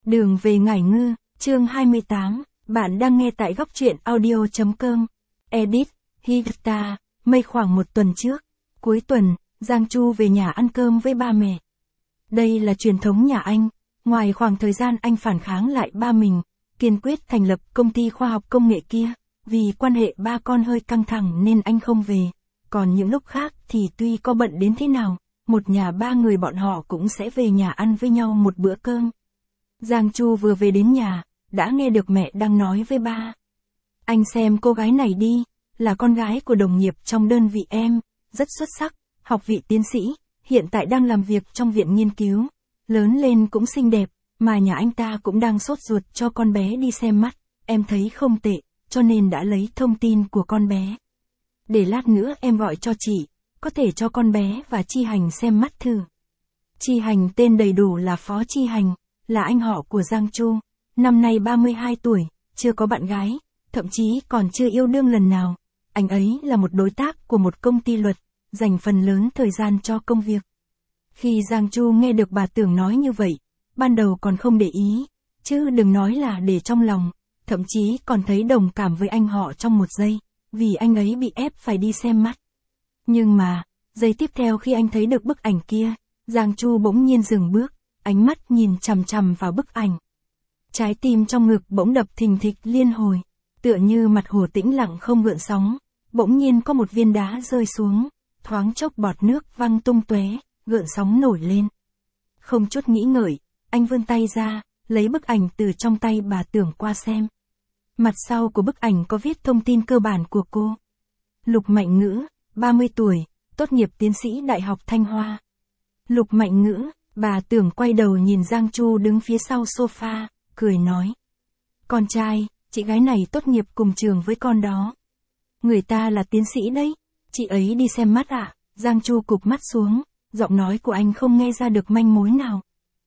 Đường về Ngải Ngư, chương 28, bạn đang nghe tại góc truyện audio.com. Edit, Hivta, mây khoảng một tuần trước. Cuối tuần, Giang Chu về nhà ăn cơm với ba mẹ. Đây là truyền thống nhà anh, ngoài khoảng thời gian anh phản kháng lại ba mình, kiên quyết thành lập công ty khoa học công nghệ kia, vì quan hệ ba con hơi căng thẳng nên anh không về. Còn những lúc khác thì tuy có bận đến thế nào, một nhà ba người bọn họ cũng sẽ về nhà ăn với nhau một bữa cơm. Giang Chu vừa về đến nhà, đã nghe được mẹ đang nói với ba. Anh xem cô gái này đi, là con gái của đồng nghiệp trong đơn vị em, rất xuất sắc, học vị tiến sĩ, hiện tại đang làm việc trong viện nghiên cứu, lớn lên cũng xinh đẹp, mà nhà anh ta cũng đang sốt ruột cho con bé đi xem mắt, em thấy không tệ, cho nên đã lấy thông tin của con bé. Để lát nữa em gọi cho chị, có thể cho con bé và Chi Hành xem mắt thử. Chi Hành tên đầy đủ là Phó Chi Hành, là anh họ của Giang Chu, năm nay 32 tuổi, chưa có bạn gái, thậm chí còn chưa yêu đương lần nào. Anh ấy là một đối tác của một công ty luật, dành phần lớn thời gian cho công việc. Khi Giang Chu nghe được bà Tưởng nói như vậy, ban đầu còn không để ý, chứ đừng nói là để trong lòng, thậm chí còn thấy đồng cảm với anh họ trong một giây, vì anh ấy bị ép phải đi xem mắt. Nhưng mà, giây tiếp theo khi anh thấy được bức ảnh kia, Giang Chu bỗng nhiên dừng bước, ánh mắt nhìn chằm chằm vào bức ảnh. Trái tim trong ngực bỗng đập thình thịch liên hồi, tựa như mặt hồ tĩnh lặng không gợn sóng, bỗng nhiên có một viên đá rơi xuống, thoáng chốc bọt nước văng tung tóe, gợn sóng nổi lên. Không chút nghĩ ngợi, anh vươn tay ra, lấy bức ảnh từ trong tay bà Tưởng qua xem. Mặt sau của bức ảnh có viết thông tin cơ bản của cô. Lục Mạnh Ngữ, 30 tuổi, tốt nghiệp tiến sĩ Đại học Thanh Hoa. Lục Mạnh Ngữ, bà Tưởng quay đầu nhìn Giang Chu đứng phía sau sofa, cười nói. Con trai, chị gái này tốt nghiệp cùng trường với con đó. Người ta là tiến sĩ đấy, chị ấy đi xem mắt ạ. Giang Chu cụp mắt xuống, giọng nói của anh không nghe ra được manh mối nào.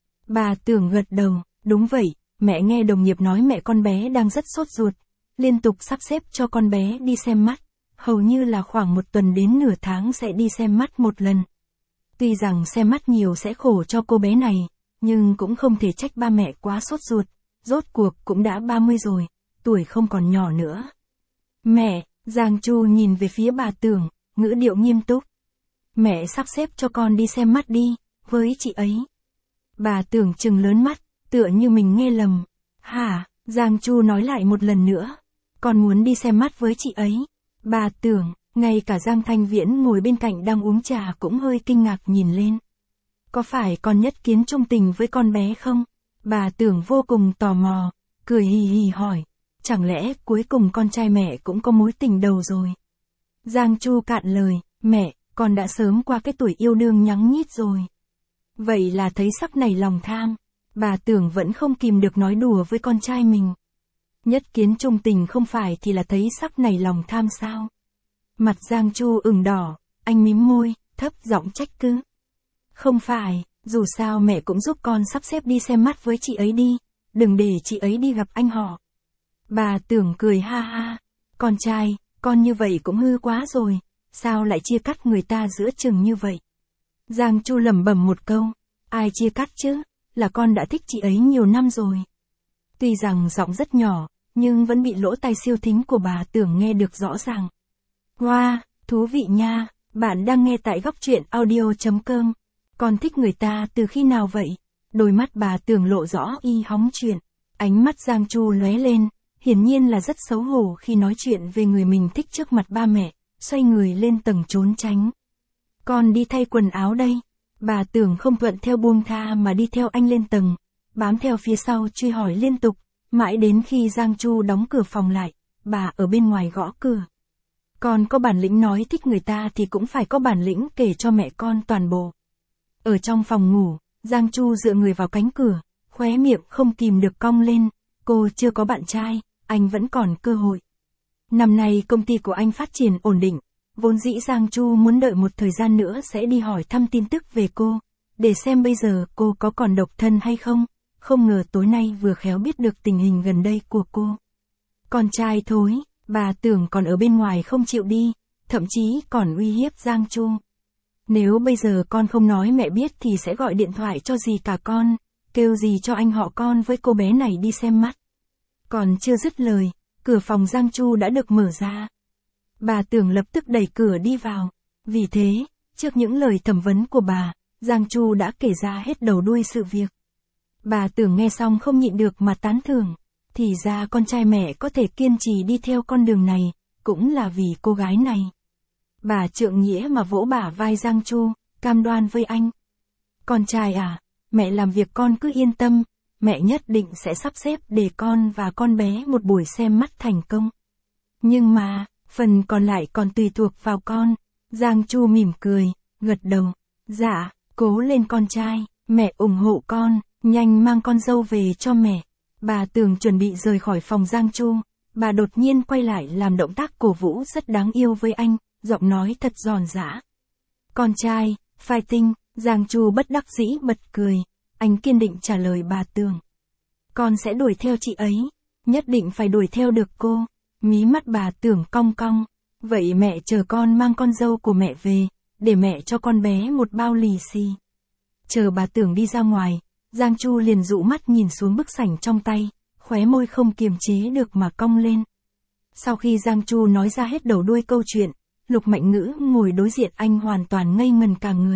Bà Tưởng gật đầu, đúng vậy, mẹ nghe đồng nghiệp nói mẹ con bé đang rất sốt ruột, liên tục sắp xếp cho con bé đi xem mắt, hầu như là khoảng một tuần đến nửa tháng sẽ đi xem mắt một lần. Tuy rằng xem mắt nhiều sẽ khổ cho cô bé này, nhưng cũng không thể trách ba mẹ quá sốt ruột, rốt cuộc cũng đã 30 rồi, tuổi không còn nhỏ nữa. Mẹ, Giang Chu nhìn về phía bà Tưởng, ngữ điệu nghiêm túc. Mẹ sắp xếp cho con đi xem mắt đi, với chị ấy. Bà Tưởng trừng lớn mắt, tựa như mình nghe lầm. Hả? Giang Chu nói lại một lần nữa. Con muốn đi xem mắt với chị ấy. Bà Tưởng, ngay cả Giang Thanh Viễn ngồi bên cạnh đang uống trà cũng hơi kinh ngạc nhìn lên. Có phải con nhất kiến trung tình với con bé không? Bà Tưởng vô cùng tò mò, cười hì hì hỏi. Chẳng lẽ cuối cùng con trai mẹ cũng có mối tình đầu rồi? Giang Chu cạn lời, mẹ, con đã sớm qua cái tuổi yêu đương nhắng nhít rồi. Vậy là thấy sắc này lòng tham. Bà Tưởng vẫn không kìm được nói đùa với con trai mình. Nhất kiến trung tình không phải thì là thấy sắc này lòng tham sao? Mặt Giang Chu ửng đỏ, anh mím môi, thấp giọng trách cứ. Không phải, dù sao mẹ cũng giúp con sắp xếp đi xem mắt với chị ấy đi, đừng để chị ấy đi gặp anh họ. Bà Tưởng cười ha ha, con trai, con như vậy cũng hư quá rồi, sao lại chia cắt người ta giữa chừng như vậy? Giang Chu lẩm bẩm một câu, ai chia cắt chứ, là con đã thích chị ấy nhiều năm rồi. Tuy rằng giọng rất nhỏ, nhưng vẫn bị lỗ tai siêu thính của bà Tưởng nghe được rõ ràng. Wow, thú vị nha, bạn đang nghe tại góc truyện audio.com. Con thích người ta từ khi nào vậy? Đôi mắt bà Tưởng lộ rõ y hóng chuyện. Ánh mắt Giang Chu lóe lên, hiển nhiên là rất xấu hổ khi nói chuyện về người mình thích trước mặt ba mẹ, xoay người lên tầng trốn tránh. Con đi thay quần áo đây. Bà Tưởng không thuận theo buông tha mà đi theo anh lên tầng, bám theo phía sau truy hỏi liên tục, mãi đến khi Giang Chu đóng cửa phòng lại, bà ở bên ngoài gõ cửa. Con có bản lĩnh nói thích người ta thì cũng phải có bản lĩnh kể cho mẹ con toàn bộ. Ở trong phòng ngủ, Giang Chu dựa người vào cánh cửa, khóe miệng không kìm được cong lên, cô chưa có bạn trai, anh vẫn còn cơ hội. Năm nay công ty của anh phát triển ổn định, vốn dĩ Giang Chu muốn đợi một thời gian nữa sẽ đi hỏi thăm tin tức về cô, để xem bây giờ cô có còn độc thân hay không, không ngờ tối nay vừa khéo biết được tình hình gần đây của cô. Con trai thối, bà Tưởng còn ở bên ngoài không chịu đi, thậm chí còn uy hiếp Giang Chu. Nếu bây giờ con không nói mẹ biết thì sẽ gọi điện thoại cho dì cả con, kêu gì cho anh họ con với cô bé này đi xem mắt. Còn chưa dứt lời, cửa phòng Giang Chu đã được mở ra. Bà Tưởng lập tức đẩy cửa đi vào. Vì thế, trước những lời thẩm vấn của bà, Giang Chu đã kể ra hết đầu đuôi sự việc. Bà Tưởng nghe xong không nhịn được mà tán thưởng. Thì ra con trai mẹ có thể kiên trì đi theo con đường này, cũng là vì cô gái này. Bà trượng nghĩa mà vỗ bả vai Giang Chu, cam đoan với anh. Con trai à, mẹ làm việc con cứ yên tâm, mẹ nhất định sẽ sắp xếp để con và con bé một buổi xem mắt thành công. Nhưng mà, phần còn lại còn tùy thuộc vào con. Giang Chu mỉm cười, gật đầu. Dạ, cố lên con trai, mẹ ủng hộ con, nhanh mang con dâu về cho mẹ. Bà Tưởng chuẩn bị rời khỏi phòng Giang Chu, bà đột nhiên quay lại làm động tác cổ vũ rất đáng yêu với anh, giọng nói thật giòn giã. Con trai, fighting, Giang Chu bất đắc dĩ bật cười, anh kiên định trả lời bà Tưởng. Con sẽ đuổi theo chị ấy, nhất định phải đuổi theo được cô. Mí mắt bà Tưởng cong cong, vậy mẹ chờ con mang con dâu của mẹ về, để mẹ cho con bé một bao lì xì. Chờ bà Tưởng đi ra ngoài, Giang Chu liền dụ mắt nhìn xuống bức sảnh trong tay, khóe môi không kiềm chế được mà cong lên. Sau khi Giang Chu nói ra hết đầu đuôi câu chuyện, Lục Mạnh Ngữ ngồi đối diện anh hoàn toàn ngây ngần cả người.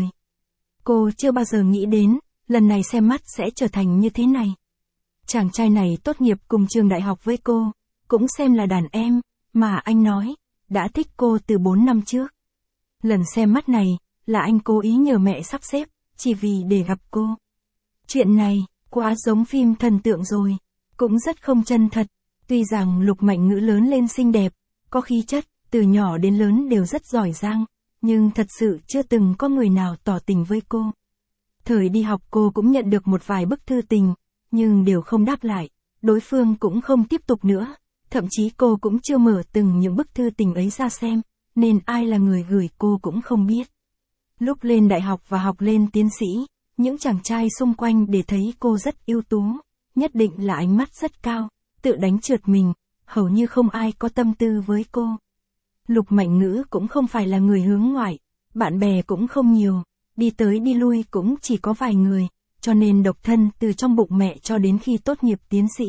Cô chưa bao giờ nghĩ đến, lần này xem mắt sẽ trở thành như thế này. Chàng trai này tốt nghiệp cùng trường đại học với cô, cũng xem là đàn em, mà anh nói, đã thích cô từ 4 năm trước. Lần xem mắt này, là anh cố ý nhờ mẹ sắp xếp, chỉ vì để gặp cô. Chuyện này, quá giống phim thần tượng rồi, cũng rất không chân thật. Tuy rằng Lục Mạnh Ngữ lớn lên xinh đẹp, có khí chất, từ nhỏ đến lớn đều rất giỏi giang, nhưng thật sự chưa từng có người nào tỏ tình với cô. Thời đi học cô cũng nhận được một vài bức thư tình, nhưng đều không đáp lại, đối phương cũng không tiếp tục nữa, thậm chí cô cũng chưa mở từng những bức thư tình ấy ra xem, nên ai là người gửi cô cũng không biết. Lúc lên đại học và học lên tiến sĩ, những chàng trai xung quanh để thấy cô rất ưu tú, nhất định là ánh mắt rất cao, tự đánh trượt mình, hầu như không ai có tâm tư với cô. Lục Mạnh Ngữ cũng không phải là người hướng ngoại, bạn bè cũng không nhiều, đi tới đi lui cũng chỉ có vài người, cho nên độc thân từ trong bụng mẹ cho đến khi tốt nghiệp tiến sĩ.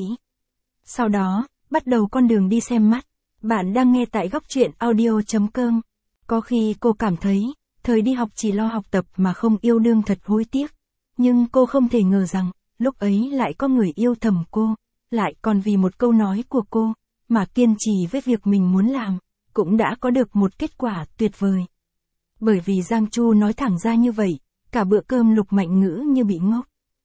Sau đó, bắt đầu con đường đi xem mắt. Bạn đang nghe tại góc truyện audio.com. Có khi cô cảm thấy, thời đi học chỉ lo học tập mà không yêu đương thật hối tiếc. Nhưng cô không thể ngờ rằng, lúc ấy lại có người yêu thầm cô, lại còn vì một câu nói của cô, mà kiên trì với việc mình muốn làm, cũng đã có được một kết quả tuyệt vời. Bởi vì Giang Chu nói thẳng ra như vậy, cả bữa cơm Lục Mạnh Ngữ như bị ngốc.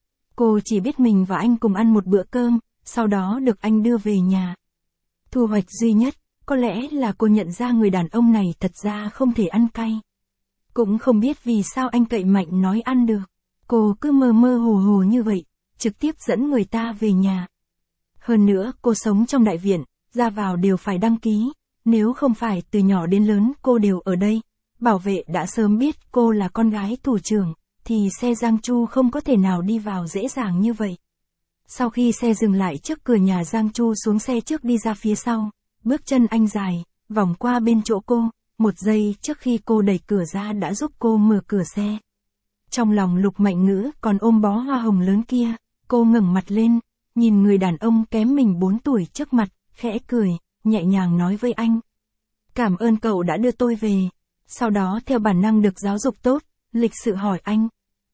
Cô chỉ biết mình và anh cùng ăn một bữa cơm, sau đó được anh đưa về nhà. Thu hoạch duy nhất, có lẽ là cô nhận ra người đàn ông này thật ra không thể ăn cay. Cũng không biết vì sao anh cậy mạnh nói ăn được. Cô cứ mơ mơ hồ hồ như vậy, trực tiếp dẫn người ta về nhà. Hơn nữa cô sống trong đại viện, ra vào đều phải đăng ký, nếu không phải từ nhỏ đến lớn cô đều ở đây, bảo vệ đã sớm biết cô là con gái thủ trưởng, thì xe Giang Chu không có thể nào đi vào dễ dàng như vậy. Sau khi xe dừng lại trước cửa nhà, Giang Chu xuống xe trước đi ra phía sau, bước chân anh dài, vòng qua bên chỗ cô, một giây trước khi cô đẩy cửa ra đã giúp cô mở cửa xe. Trong lòng Lục Mạnh Ngữ còn ôm bó hoa hồng lớn kia, cô ngẩng mặt lên, nhìn người đàn ông kém mình 4 tuổi trước mặt, khẽ cười, nhẹ nhàng nói với anh. Cảm ơn cậu đã đưa tôi về. Sau đó theo bản năng được giáo dục tốt, lịch sự hỏi anh.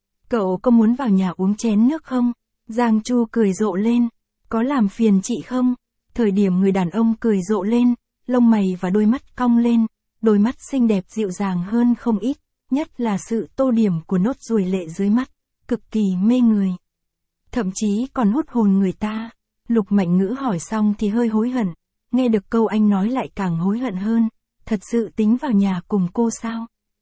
Cậu có muốn vào nhà uống chén nước không? Giang Chu cười rộ lên. Có làm phiền chị không? Thời điểm người đàn ông cười rộ lên, lông mày và đôi mắt cong lên, đôi mắt xinh đẹp dịu dàng hơn không ít, nhất là sự tô điểm của nốt ruồi lệ dưới mắt, cực kỳ mê người. Thậm chí còn hút hồn người ta. Lục Mạnh Ngữ hỏi xong thì hơi hối hận, nghe được câu anh nói lại càng hối hận hơn, thật sự tính vào nhà cùng cô sao?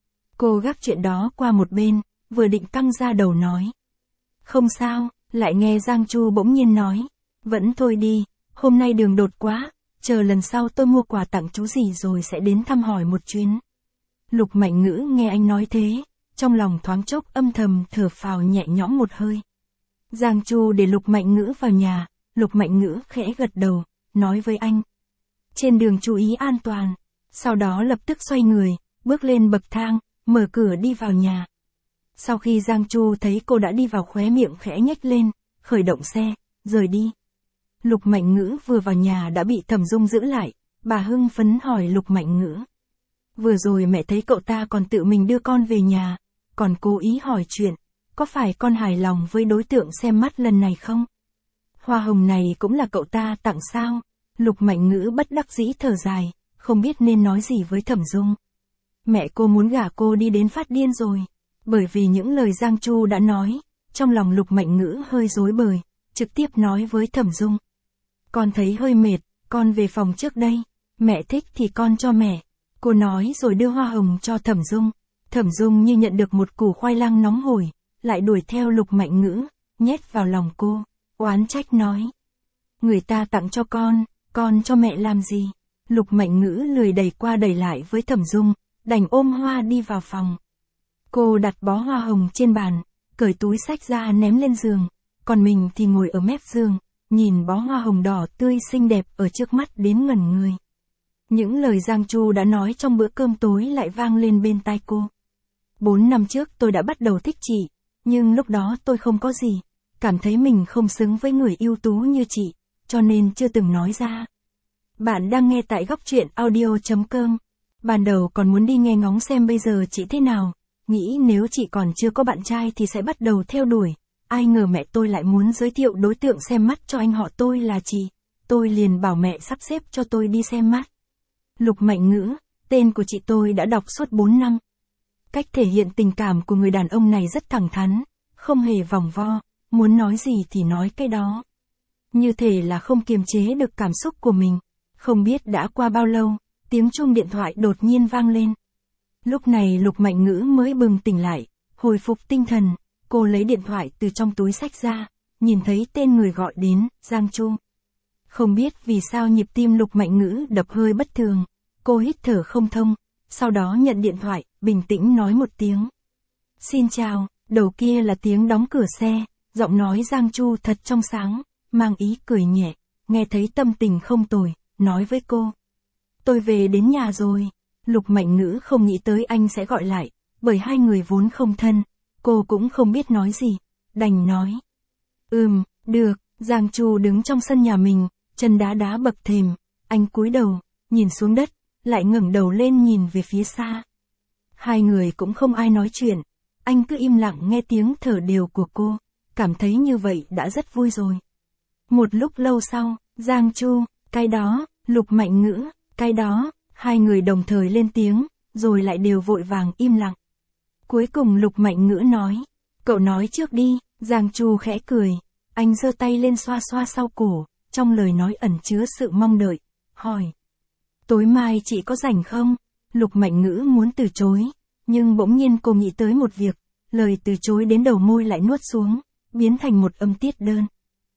Cô gác chuyện đó qua một bên, vừa định căng ra đầu nói. Không sao, lại nghe Giang Chu bỗng nhiên nói, vẫn thôi đi, hôm nay đường đột quá, chờ lần sau tôi mua quà tặng chú gì rồi sẽ đến thăm hỏi một chuyến. Lục Mạnh Ngữ nghe anh nói thế, trong lòng thoáng chốc âm thầm thở phào nhẹ nhõm một hơi. Giang Chu để Lục Mạnh Ngữ vào nhà, Lục Mạnh Ngữ khẽ gật đầu, nói với anh. Trên đường chú ý an toàn, sau đó lập tức xoay người, bước lên bậc thang, mở cửa đi vào nhà. Sau khi Giang Chu thấy cô đã đi vào, khóe miệng khẽ nhếch lên, khởi động xe, rời đi. Lục Mạnh Ngữ vừa vào nhà đã bị Thẩm Dung giữ lại, bà hưng phấn hỏi Lục Mạnh Ngữ. Vừa rồi mẹ thấy cậu ta còn tự mình đưa con về nhà, còn cố ý hỏi chuyện, có phải con hài lòng với đối tượng xem mắt lần này không? Hoa hồng này cũng là cậu ta tặng sao? Lục Mạnh Ngữ bất đắc dĩ thở dài, không biết nên nói gì với Thẩm Dung. Mẹ cô muốn gả cô đi đến phát điên rồi. Bởi vì những lời Giang Chu đã nói, trong lòng Lục Mạnh Ngữ hơi rối bời, trực tiếp nói với Thẩm Dung. Con thấy hơi mệt, con về phòng trước đây, mẹ thích thì con cho mẹ. Cô nói rồi đưa hoa hồng cho Thẩm Dung. Thẩm Dung như nhận được một củ khoai lang nóng hổi, lại đuổi theo Lục Mạnh Ngữ, nhét vào lòng cô, oán trách nói. Người ta tặng cho con cho mẹ làm gì? Lục Mạnh Ngữ lười đẩy qua đẩy lại với Thẩm Dung, đành ôm hoa đi vào phòng. Cô đặt bó hoa hồng trên bàn, cởi túi xách ra ném lên giường, còn mình thì ngồi ở mép giường, nhìn bó hoa hồng đỏ tươi xinh đẹp ở trước mắt đến ngẩn người. Những lời Giang Chu đã nói trong bữa cơm tối lại vang lên bên tai cô. 4 năm trước tôi đã bắt đầu thích chị, nhưng lúc đó tôi không có gì, cảm thấy mình không xứng với người ưu tú như chị, cho nên chưa từng nói ra. Bạn đang nghe tại góc truyện audio.com. Ban đầu còn muốn đi nghe ngóng xem bây giờ chị thế nào, nghĩ nếu chị còn chưa có bạn trai thì sẽ bắt đầu theo đuổi. Ai ngờ mẹ tôi lại muốn giới thiệu đối tượng xem mắt cho anh họ tôi là chị. Tôi liền bảo mẹ sắp xếp cho tôi đi xem mắt. Lục Mạnh Ngữ, tên của chị tôi đã đọc suốt 4 năm. Cách thể hiện tình cảm của người đàn ông này rất thẳng thắn, không hề vòng vo, muốn nói gì thì nói cái đó. Như thể là không kiềm chế được cảm xúc của mình. Không biết đã qua bao lâu, tiếng chuông điện thoại đột nhiên vang lên. Lúc này Lục Mạnh Ngữ mới bừng tỉnh lại, hồi phục tinh thần, cô lấy điện thoại từ trong túi xách ra, nhìn thấy tên người gọi đến, Giang Chu. Không biết vì sao nhịp tim Lục Mạnh Ngữ đập hơi bất thường, cô hít thở không thông, sau đó nhận điện thoại, bình tĩnh nói một tiếng. Xin chào, đầu kia là tiếng đóng cửa xe, giọng nói Giang Chu thật trong sáng, mang ý cười nhẹ, nghe thấy tâm tình không tồi, nói với cô. Tôi về đến nhà rồi. Lục Mạnh Ngữ không nghĩ tới anh sẽ gọi lại, bởi hai người vốn không thân, cô cũng không biết nói gì, đành nói. Được, Giang Chu đứng trong sân nhà mình, chân đá đá bậc thềm, anh cúi đầu, nhìn xuống đất, lại ngẩng đầu lên nhìn về phía xa. Hai người cũng không ai nói chuyện, anh cứ im lặng nghe tiếng thở đều của cô, cảm thấy như vậy đã rất vui rồi. Một lúc lâu sau, Giang Chu, cái đó, Lục Mạnh Ngữ, cái đó, hai người đồng thời lên tiếng, rồi lại đều vội vàng im lặng. Cuối cùng Lục Mạnh Ngữ nói, cậu nói trước đi. Giang Chu khẽ cười, anh giơ tay lên xoa xoa sau cổ, trong lời nói ẩn chứa sự mong đợi, hỏi. Tối mai chị có rảnh không? Lục Mạnh Ngữ muốn từ chối, nhưng bỗng nhiên cô nghĩ tới một việc, lời từ chối đến đầu môi lại nuốt xuống, biến thành một âm tiết đơn.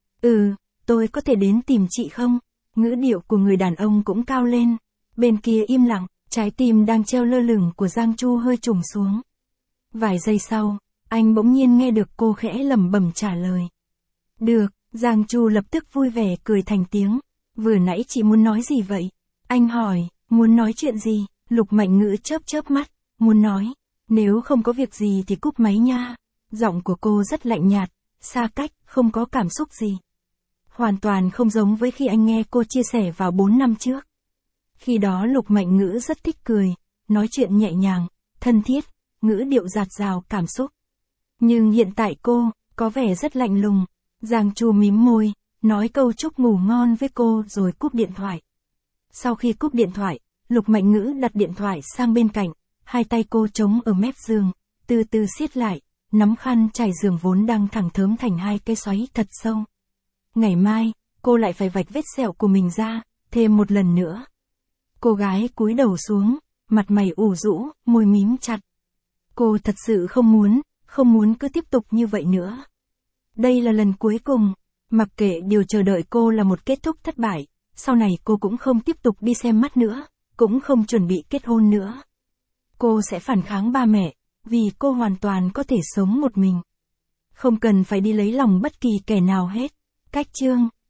Tôi có thể đến tìm chị không? Ngữ điệu của người đàn ông cũng cao lên. Bên kia im lặng, trái tim đang treo lơ lửng của Giang Chu hơi trùng xuống. Vài giây sau, anh bỗng nhiên nghe được cô khẽ lẩm bẩm trả lời. Được, Giang Chu lập tức vui vẻ cười thành tiếng. Vừa nãy chị muốn nói gì vậy? Anh hỏi, muốn nói chuyện gì? Lục Mạnh Ngữ chớp mắt, muốn nói. Nếu không có việc gì thì cúp máy nha. Giọng của cô rất lạnh nhạt, xa cách, không có cảm xúc gì. Hoàn toàn không giống với khi anh nghe cô chia sẻ vào 4 năm trước. Khi đó Lục Mạnh Ngữ rất thích cười, nói chuyện nhẹ nhàng, thân thiết, ngữ điệu dạt dào cảm xúc. Nhưng hiện tại cô, có vẻ rất lạnh lùng. Giang Chu mím môi, nói câu chúc ngủ ngon với cô rồi cúp điện thoại. Sau khi cúp điện thoại, Lục Mạnh Ngữ đặt điện thoại sang bên cạnh, hai tay cô chống ở mép giường, từ từ siết lại, nắm khăn trải giường vốn đang thẳng thớm thành hai cái xoáy thật sâu. Ngày mai, cô lại phải vạch vết sẹo của mình ra, thêm một lần nữa. Cô gái cúi đầu xuống, mặt mày ủ rũ, môi mím chặt. Cô thật sự không muốn cứ tiếp tục như vậy nữa. Đây là lần cuối cùng, mặc kệ điều chờ đợi cô là một kết thúc thất bại, sau này cô cũng không tiếp tục đi xem mắt nữa, cũng không chuẩn bị kết hôn nữa. Cô sẽ phản kháng ba mẹ, vì cô hoàn toàn có thể sống một mình. Không cần phải đi lấy lòng bất kỳ kẻ nào hết. Cách chương